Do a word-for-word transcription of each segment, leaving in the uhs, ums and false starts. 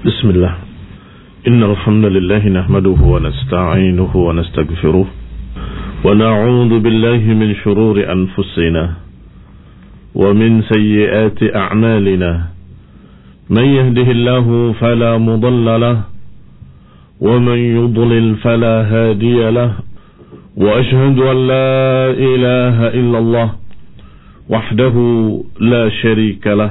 بسم الله إن الحمد لله نحمده ونستعينه ونستغفره ونعوذ بالله من شرور أنفسنا ومن سيئات أعمالنا من يهده الله فلا مضل له ومن يضلل فلا هادي له وأشهد أن لا إله إلا الله وحده لا شريك له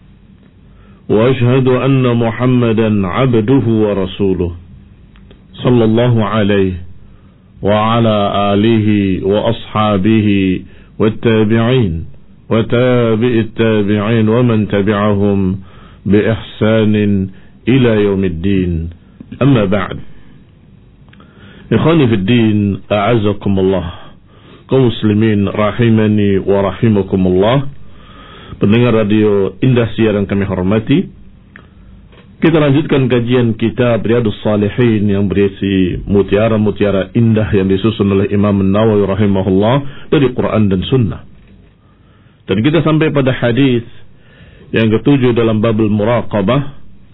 وأشهد أن محمدا عبده ورسوله صلى الله عليه وعلى آله وأصحابه والتابعين وتابع التابعين ومن تبعهم بإحسان إلى يوم الدين أما بعد إخواني في الدين أعزكم الله kaum muslimin rahimani wa rahimakumullah, pendengar radio Indah Siar yang kami hormati, kita lanjutkan kajian kitab Riyadhus Shalihin yang berisi mutiara-mutiara indah yang disusun oleh Imam Nawawi rahimahullah dari Quran dan Sunnah. Dan kita sampai pada hadis yang ketujuh dalam babul muraqabah.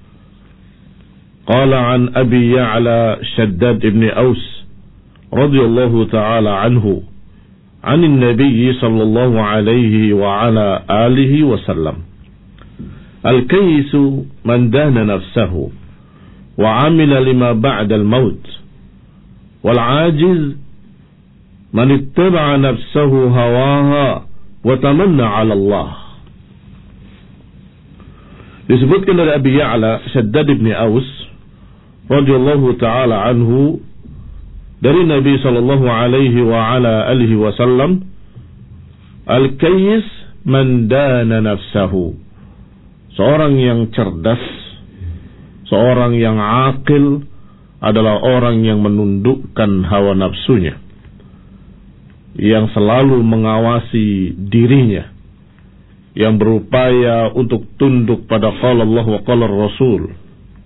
Qala an Abi Ya'la Shaddad ibn Aus radhiyallahu ta'ala anhu عن النبي صلى الله عليه وعلى آله وسلم الكيس من دان نفسه وعمل لما بعد الموت والعاجز من اتبع نفسه هواها وتمنى على الله. Disebutkan dari Abi Ya'la Shaddad ibn Aus radhiyallahu ta'ala anhu dari Nabi sallallahu alaihi wa ala alihi wasallam, al-kayyis man dana nafsahu, seorang yang cerdas, seorang yang akil adalah orang yang menundukkan hawa nafsunya, yang selalu mengawasi dirinya, yang berupaya untuk tunduk pada qala Allah wa qala Rasul,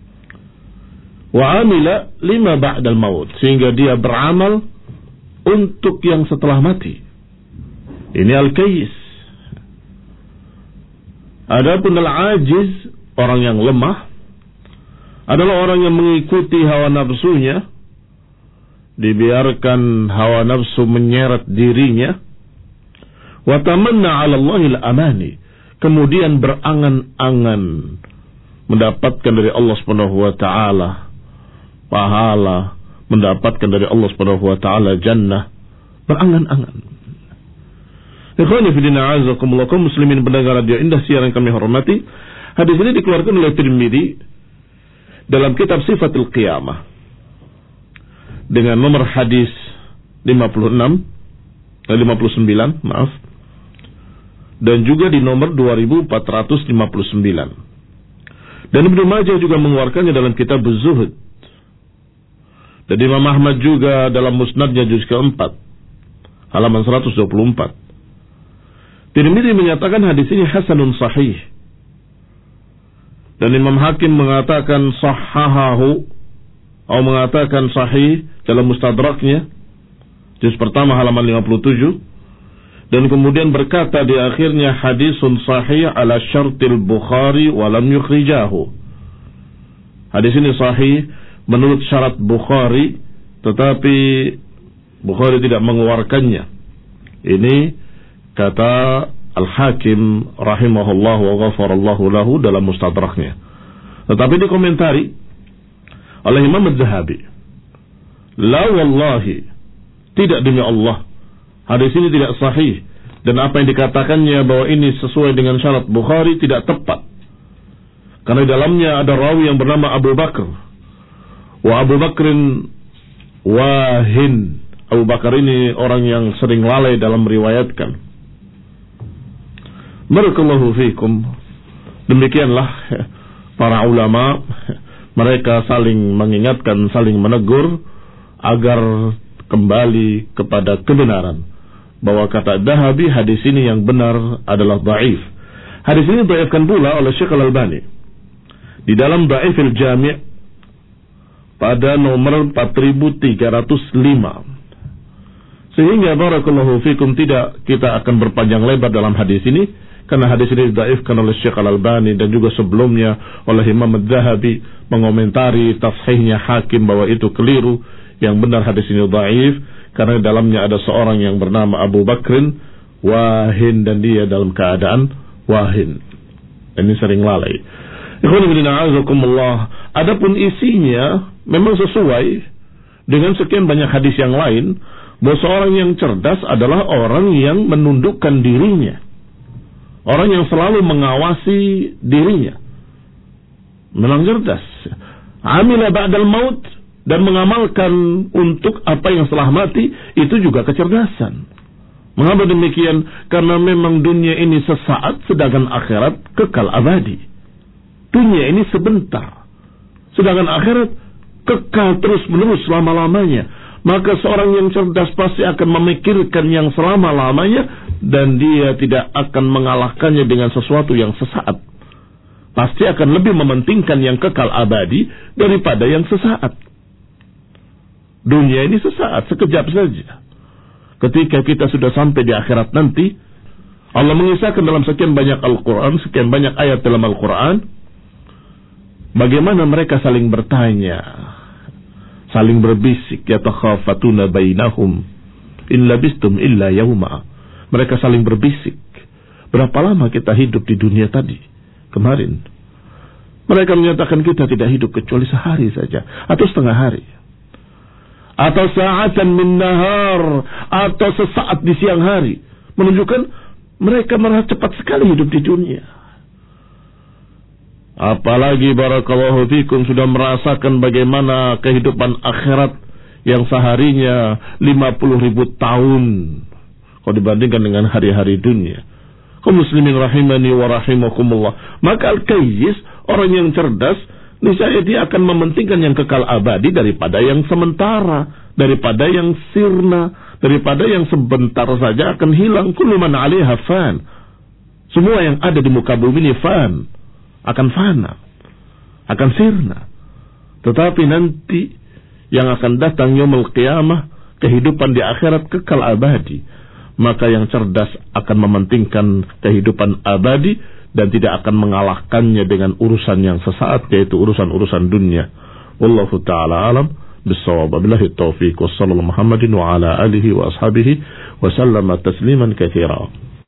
wa amila lima ba'dal maut, sehingga dia beramal untuk yang setelah mati. Ini al-kayyis. Adapun al-ajiz, orang yang lemah, adalah orang yang mengikuti hawa nafsunya, dibiarkan hawa nafsu menyeret dirinya, wa tamanna 'ala Allahil amani, kemudian berangan-angan mendapatkan dari Allah Subhanahu wa taala pahala, mendapatkan dari Allah Subhanahu wa taala jannah, berangan-angan. Ikhwani fi din a'azakumullah, kaum muslimin pendengar radio Indah Siar yang kami hormati, hadis ini dikeluarkan oleh Tirmidzi dalam kitab Sifatul Qiyamah dengan nomor hadis lima puluh enam lima puluh sembilan, maaf, dan juga di nomor dua ribu empat ratus lima puluh sembilan. Dan Ibnu Majah juga mengeluarkannya dalam kitab Az-Zuhud. Dan Imam Ahmad juga dalam musnadnya juz keempat halaman seratus dua puluh empat. Tirmidzi menyatakan hadis ini hasanun sahih. Dan Imam Hakim mengatakan sahahahu, atau mengatakan sahih dalam mustadraknya juz pertama halaman lima puluh tujuh. Dan kemudian berkata di akhirnya hadisun sahih ala syartil Bukhari wa lam yukhrijahu. Hadis ini sahih menurut syarat Bukhari, tetapi Bukhari tidak mengeluarkannya. Ini kata Al-Hakim rahimahullah wa ghafarallahu lahu dalam mustadraknya. Tetapi dikomentari oleh Imam Az-Zahabi, la wallahi, tidak demi Allah, hadis ini tidak sahih, dan apa yang dikatakannya bahwa ini sesuai dengan syarat Bukhari tidak tepat, karena di dalamnya ada rawi yang bernama Abu Bakar. Wa Abu Bakrin wahin. Abu Bakar ini orang yang sering lalai dalam meriwayatkan. Barakallahu fikum. Demikianlah para ulama, mereka saling mengingatkan, saling menegur agar kembali kepada kebenaran. Bahwa kata Dahabi, hadis ini yang benar adalah dhaif. Hadis ini dhaifkan pula oleh Syekh Al-Albani di dalam Dhaifil Jami' pada nomor empat ribu tiga ratus lima. Sehingga barakallahu fikum tidak kita akan berpanjang lebar dalam hadis ini. Karena hadis ini dhaifkan oleh Syekh Al-Albani dan juga sebelumnya oleh Imam Adz-Dzahabi mengomentari tashihnya Hakim bahwa itu keliru. Yang benar hadis ini dhaif karena di dalamnya ada seorang yang bernama Abu Bakrin wahin dan dia dalam keadaan wahin. Ini sering lalai. Ikhwan fillah azakumullah. Adapun isinya memang sesuai dengan sekian banyak hadis yang lain bahwa seorang yang cerdas adalah orang yang menundukkan dirinya. Orang yang selalu mengawasi dirinya. Memang cerdas. Amila ba'dal maut, dan mengamalkan untuk apa yang setelah mati, itu juga kecerdasan. Mengapa demikian? Karena memang dunia ini sesaat, sedangkan akhirat kekal abadi. Dunia ini sebentar, sedangkan akhirat kekal terus menerus selama-lamanya. Maka seorang yang cerdas pasti akan memikirkan yang selama-lamanya dan dia tidak akan mengalahkannya dengan sesuatu yang sesaat. Pasti akan lebih mementingkan yang kekal abadi daripada yang sesaat. Dunia ini sesaat, sekejap saja. Ketika kita sudah sampai di akhirat nanti, Allah mengisahkan dalam sekian banyak Al-Quran, sekian banyak ayat dalam Al-Quran, bagaimana mereka saling bertanya, saling berbisik, yatakhafatuna bainahum in labistum illa yauma. Mereka saling berbisik, berapa lama kita hidup di dunia tadi kemarin? Mereka menyatakan kita tidak hidup kecuali sehari saja atau setengah hari, atau sa'atan min nahar, atau sesaat di siang hari, menunjukkan mereka merasa cepat sekali hidup di dunia. Apalagi barakallahu fikum sudah merasakan bagaimana kehidupan akhirat yang seharinya lima puluh ribu tahun kalau dibandingkan dengan hari-hari dunia. Kaum muslimin rahimani wa rahimakumullah. Maka al-kayyis, orang yang cerdas, niscaya dia akan mementingkan yang kekal abadi daripada yang sementara, daripada yang sirna, daripada yang sebentar saja akan hilang. Kullu man 'alaiha fan. Semua yang ada di muka bumi ini fan, akan fana, akan sirna. Tetapi nanti yang akan datang yaumul qiyamah, kehidupan di akhirat kekal abadi. Maka yang cerdas akan mementingkan kehidupan abadi dan tidak akan mengalahkannya dengan urusan yang sesaat, yaitu urusan-urusan dunia. Wallahu ta'ala alam bis-shawab. Billahi taufiq. Wassallallahu Muhammadin wa ala alihi wa ashabihi wa sallama tasliman katsira.